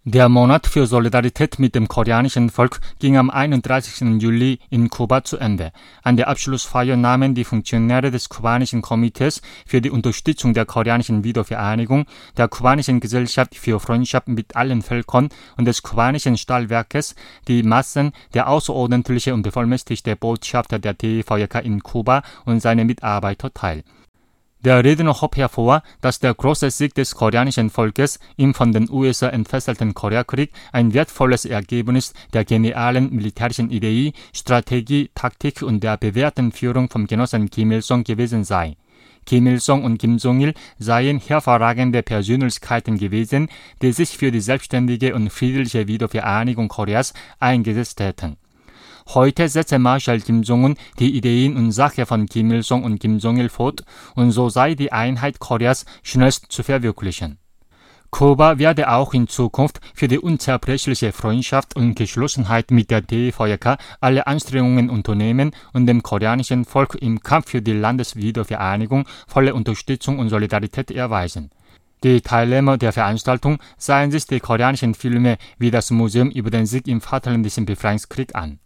Der Monat für Solidarität mit dem koreanischen Volk ging am 31. Juli in Kuba zu Ende. An der Abschlussfeier nahmen die Funktionäre des kubanischen Komitees für die Unterstützung der koreanischen Wiedervereinigung, der kubanischen Gesellschaft für Freundschaft mit allen Völkern und des kubanischen Stahlwerkes die Massen der außerordentliche und bevollmächtigte Botschafter der DVJK in Kuba und seine Mitarbeiter teil. Der Redner hob hervor, dass der große Sieg des koreanischen Volkes im von den USA entfesselten Koreakrieg ein wertvolles Ergebnis der genialen militärischen Idee, Strategie, Taktik und der bewährten Führung vom Genossen Kim Il-sung gewesen sei. Kim Il-sung und Kim Jong-il seien hervorragende Persönlichkeiten gewesen, die sich für die selbstständige und friedliche Wiedervereinigung Koreas eingesetzt hätten. Heute setze Marschall Kim Jong-un die Ideen und Sache von Kim Il-sung und Kim Jong-il fort und so sei die Einheit Koreas schnellst zu verwirklichen. Kuba werde auch in Zukunft für die unzerbrechliche Freundschaft und Geschlossenheit mit der DVJK alle Anstrengungen unternehmen und dem koreanischen Volk im Kampf für die Landeswiedervereinigung volle Unterstützung und Solidarität erweisen. Die Teilnehmer der Veranstaltung sahen sich die koreanischen Filme wie das Museum über den Sieg im Vaterländischen Befreiungskrieg an.